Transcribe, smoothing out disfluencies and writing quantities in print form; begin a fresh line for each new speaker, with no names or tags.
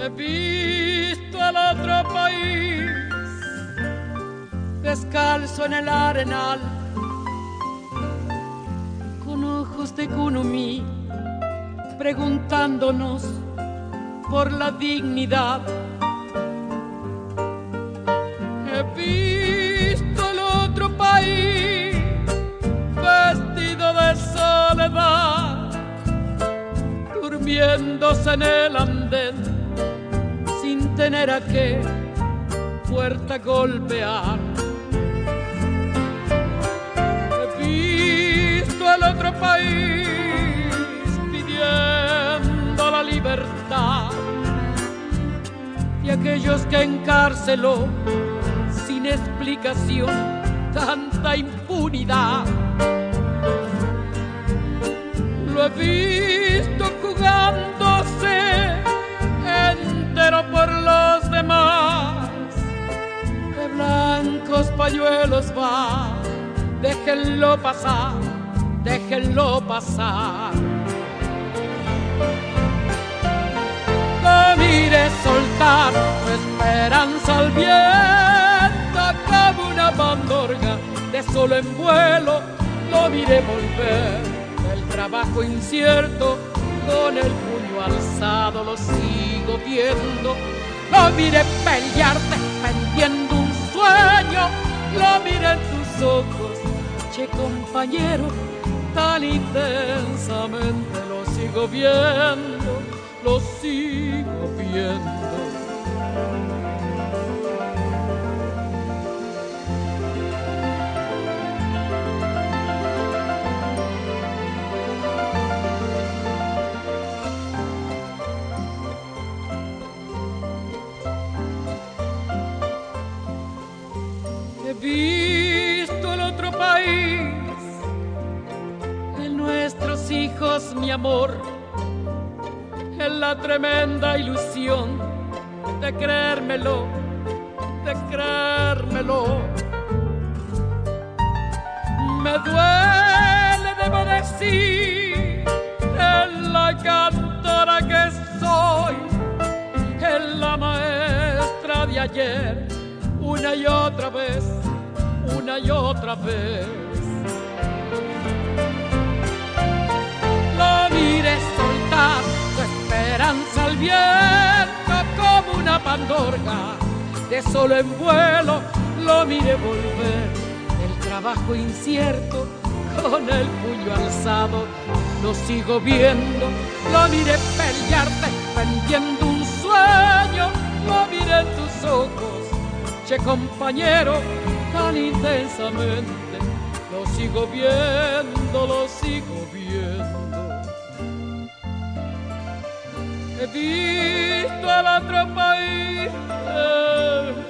He visto al otro país descalzo en el arenal, con ojos de kunumí, preguntándonos por la dignidad. He visto el otro país vestido de soledad, durmiéndose en el andén sin tener a qué puerta golpear. He visto el otro país pidiendo la libertad de aquellos que encarceló sin explicación tanta impunidad. Lo he visto jugándose entero por los demás. De blancos pañuelos va, déjenlo pasar, déjenlo pasar. No mire soltar su esperanza al viento como una bandorga de solo en vuelo. Lo mire volver del trabajo incierto con el puño alzado, lo sigo viendo. Lo mire pelear defendiendo un sueño, lo mire en tus ojos, che compañero, tan intensamente. Lo sigo viendo, lo sigo viendo. He visto el otro país, en nuestros hijos, mi amor, en la tremenda ilusión de creérmelo, de creérmelo. Me duele, debo decir, en la cantora que soy, en la maestra de ayer, una y otra vez, una y otra vez. Lo mire soltar su esperanza al viento como una pandorga de solo en vuelo. Lo mire volver del trabajo incierto con el puño alzado. Lo sigo viendo. Lo mire pelear defendiendo un sueño. Lo mire en tus ojos, che compañero, tan intensamente. Lo sigo viendo, lo sigo viendo. He visto al otro país